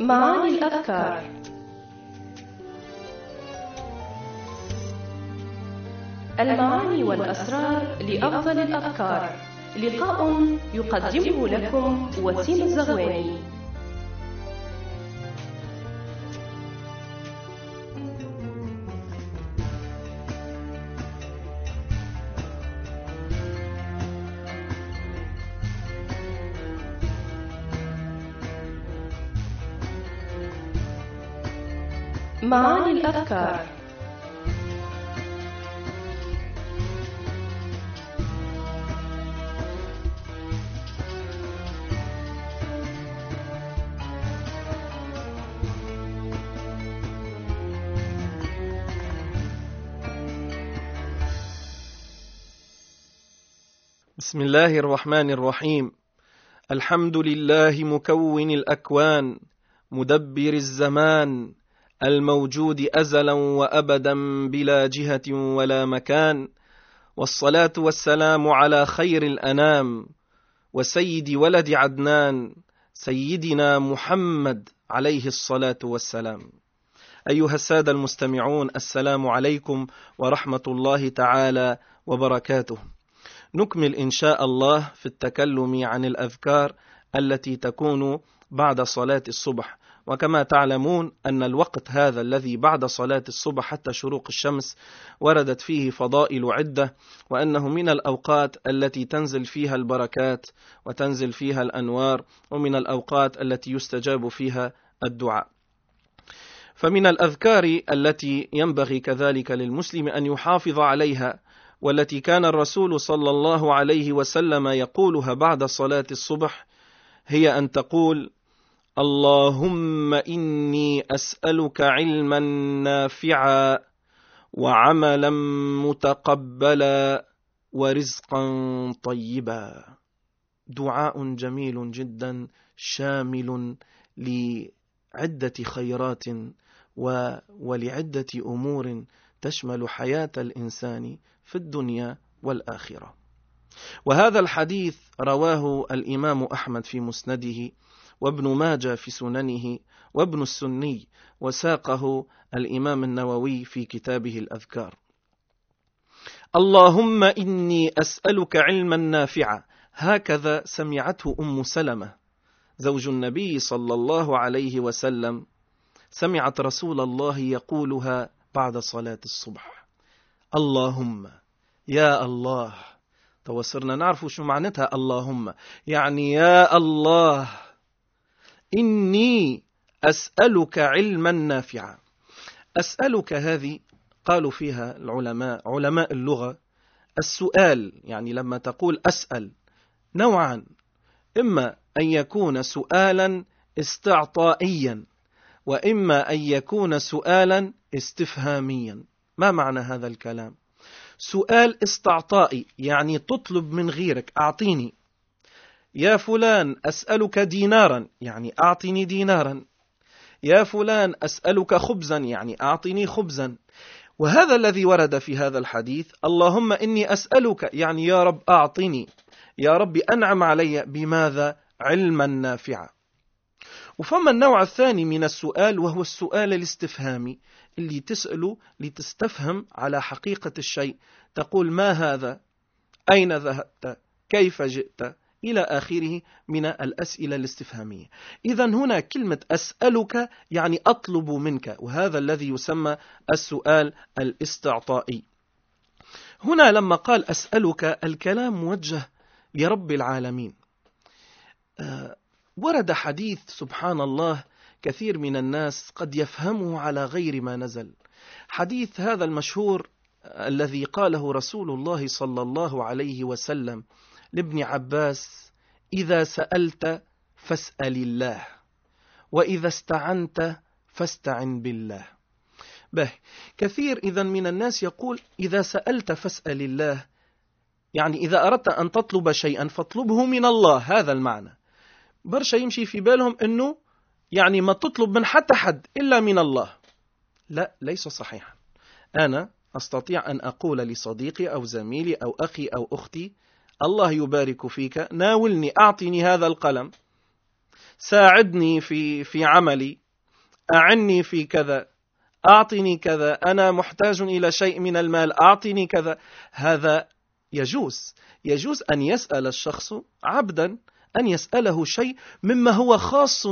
معاني الأذكار. المعاني والأسرار لأفضل الأذكار. لقاء يقدمه لكم وسيم الزغواني. معاني الأذكار. بسم الله الرحمن الرحيم. الحمد لله مكون الأكوان، مدبر الزمان، الموجود أزلا وأبدا بلا جهة ولا مكان، والصلاة والسلام على خير الأنام وسيد ولد عدنان، سيدنا محمد عليه الصلاة والسلام. أيها السادة المستمعون، السلام عليكم ورحمة الله تعالى وبركاته. نكمل إن شاء الله في التكلم عن الأذكار التي تكون بعد صلاة الصبح. وكما تعلمون أن الوقت هذا الذي بعد صلاة الصبح حتى شروق الشمس وردت فيه فضائل عدة، وأنه من الأوقات التي تنزل فيها البركات وتنزل فيها الأنوار، ومن الأوقات التي يستجاب فيها الدعاء. فمن الأذكار التي ينبغي كذلك للمسلم أن يحافظ عليها، والتي كان الرسول صلى الله عليه وسلم يقولها بعد صلاة الصبح، هي أن تقول: اللهم إني أسألك علما نافعا وعملا متقبلا ورزقا طيبا. دعاء جميل جدا شامل لعدة خيرات ولعدة أمور تشمل حياة الإنسان في الدنيا والآخرة. وهذا الحديث رواه الإمام أحمد في مسنده، وابن ماجه في سننه، وابن السني، وساقه الإمام النووي في كتابه الأذكار. اللهم إني أسألك علما نافعا، هكذا سمعته أم سلمة زوج النبي صلى الله عليه وسلم، سمعت رسول الله يقولها بعد صلاة الصبح. اللهم، يا الله. توصرنا نعرف شو معناتها اللهم، يعني يا الله إني أسألك علما نافعا. أسألك هذه قالوا فيها العلماء، علماء اللغة، السؤال يعني لما تقول أسأل نوعا، إما أن يكون سؤالا استعطائيا، وإما أن يكون سؤالا استفهاميا. ما معنى هذا الكلام؟ سؤال استعطائي يعني تطلب من غيرك أعطيني. يا فلان أسألك دينارا، يعني أعطني دينارا. يا فلان أسألك خبزا، يعني أعطني خبزا. وهذا الذي ورد في هذا الحديث: اللهم إني أسألك، يعني يا رب أعطني، يا رب أنعم علي بماذا؟ علما نافعا. وفما النوع الثاني من السؤال، وهو السؤال الاستفهامي، اللي تسأله لتستفهم على حقيقة الشيء، تقول ما هذا؟ أين ذهبت؟ كيف جئت؟ إلى آخره من الأسئلة الاستفهامية. إذن هنا كلمة أسألك يعني أطلب منك، وهذا الذي يسمى السؤال الاستعطائي. هنا لما قال أسألك، الكلام موجه لرب العالمين. ورد حديث سبحان الله كثير من الناس قد يفهمه على غير ما نزل. حديث هذا المشهور الذي قاله رسول الله صلى الله عليه وسلم لابن عباس: إذا سألت فاسأل الله، وإذا استعنت فاستعن بالله. كثير إذن من الناس يقول إذا سألت فاسأل الله، يعني إذا أردت أن تطلب شيئا فاطلبه من الله، هذا المعنى. برشا يمشي في بالهم أنه يعني ما تطلب من حتى حد إلا من الله. لا، ليس صحيحا. أنا أستطيع أن أقول لصديقي أو زميلي أو أخي أو أختي: الله يبارك فيك، ناولني، أعطني هذا القلم، ساعدني في عملي، أعني في كذا، أعطني كذا، أنا محتاج إلى شيء من المال، أعطني كذا. هذا يجوز أن يسأل الشخص عبدا أن يسأله شيء مما هو خاص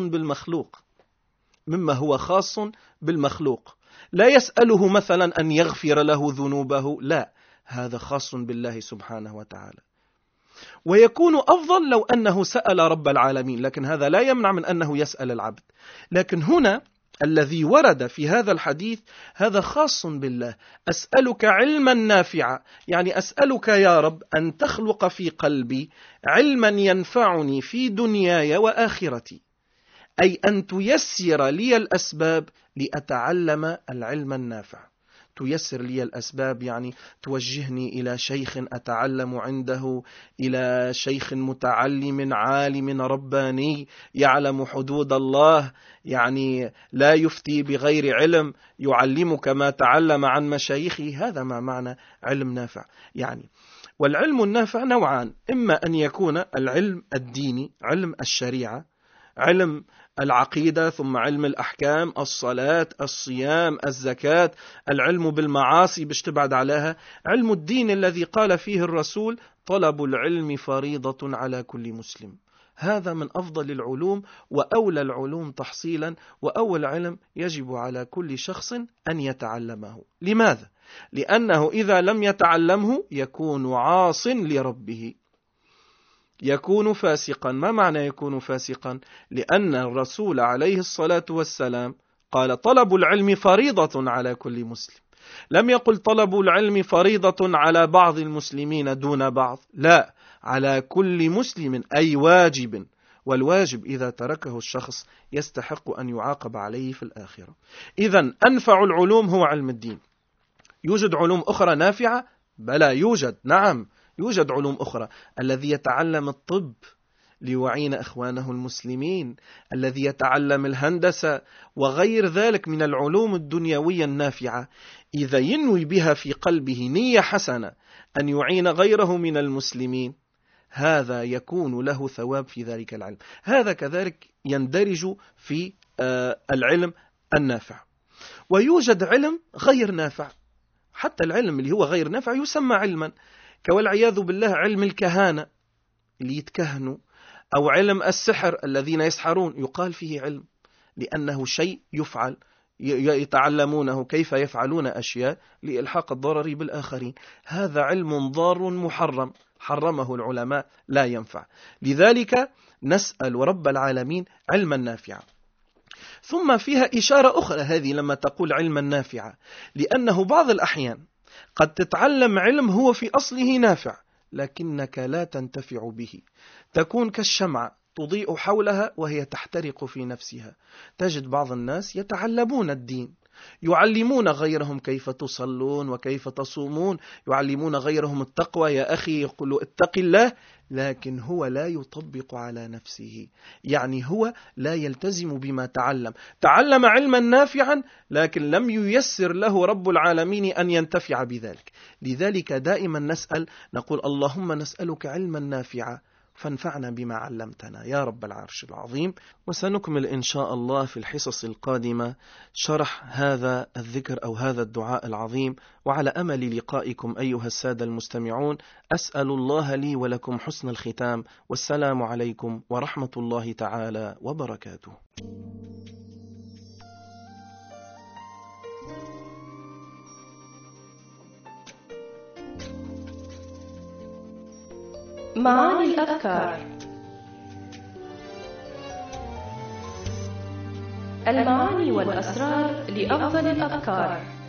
بالمخلوق، لا يسأله مثلا أن يغفر له ذنوبه، لا، هذا خاص بالله سبحانه وتعالى. ويكون أفضل لو أنه سأل رب العالمين، لكن هذا لا يمنع من أنه يسأل العبد. لكن هنا الذي ورد في هذا الحديث هذا خاص بالله. أسألك علما نافعا، يعني أسألك يا رب أن تخلق في قلبي علما ينفعني في دنياي وآخرتي، أي أن تيسر لي الأسباب لأتعلم العلم النافع. تيسر لي الأسباب يعني توجهني إلى شيخ أتعلم عنده، إلى شيخ متعلم عالم رباني يعلم حدود الله، يعني لا يفتي بغير علم، يعلمك ما تعلم عن مشايخه. هذا ما معنى علم نافع يعني. والعلم النافع نوعان، إما أن يكون العلم الديني، علم الشريعة، علم العقيدة، ثم علم الأحكام، الصلاة، الصيام، الزكاة، العلم بالمعاصي باش تبعد عليها. علم الدين الذي قال فيه الرسول طلب العلم فريضة على كل مسلم. هذا من أفضل العلوم وأولى العلوم تحصيلا، وأول علم يجب على كل شخص أن يتعلمه. لماذا؟ لأنه إذا لم يتعلمه يكون عاص لربه، يكون فاسقا. ما معنى يكون فاسقا؟ لأن الرسول عليه الصلاة والسلام قال طلب العلم فريضة على كل مسلم، لم يقل طلب العلم فريضة على بعض المسلمين دون بعض، لا، على كل مسلم، أي واجب. والواجب إذا تركه الشخص يستحق أن يعاقب عليه في الآخرة. إذن أنفع العلوم هو علم الدين. يوجد علوم أخرى نافعة؟ بلى يوجد، نعم يوجد علوم أخرى. الذي يتعلم الطب ليعين أخوانه المسلمين، الذي يتعلم الهندسة وغير ذلك من العلوم الدنيوية النافعة، إذا ينوي بها في قلبه نية حسنة أن يعين غيره من المسلمين، هذا يكون له ثواب في ذلك العلم. هذا كذلك يندرج في العلم النافع. ويوجد علم غير نافع، حتى العلم اللي هو غير نافع يسمى علما، والعياذ بالله علم الكهانة اللي يتكهنوا، أو علم السحر الذين يسحرون، يقال فيه علم لأنه شيء يفعل، يتعلمونه كيف يفعلون أشياء لإلحاق الضرر بالآخرين. هذا علم ضار محرم، حرمه العلماء، لا ينفع. لذلك نسأل رب العالمين علما نافعا. ثم فيها إشارة أخرى هذه لما تقول علما نافعا، لأنه بعض الأحيان قد تتعلم علم هو في أصله نافع لكنك لا تنتفع به، تكون كالشمعة تضيء حولها وهي تحترق في نفسها. تجد بعض الناس يتعلمون الدين، يعلمون غيرهم كيف تصلون وكيف تصومون، يعلمون غيرهم التقوى، يا أخي يقول اتق الله، لكن هو لا يطبق على نفسه، يعني هو لا يلتزم بما تعلم علما نافعا لكن لم ييسر له رب العالمين أن ينتفع بذلك. لذلك دائما نسأل، نقول اللهم نسألك علما نافعا فانفعنا بما علمتنا يا رب العرش العظيم. وسنكمل إن شاء الله في الحصص القادمة شرح هذا الذكر أو هذا الدعاء العظيم. وعلى أمل لقائكم أيها السادة المستمعون، أسأل الله لي ولكم حسن الختام، والسلام عليكم ورحمة الله تعالى وبركاته. معاني الأذكار. المعاني والأسرار لأفضل الأذكار.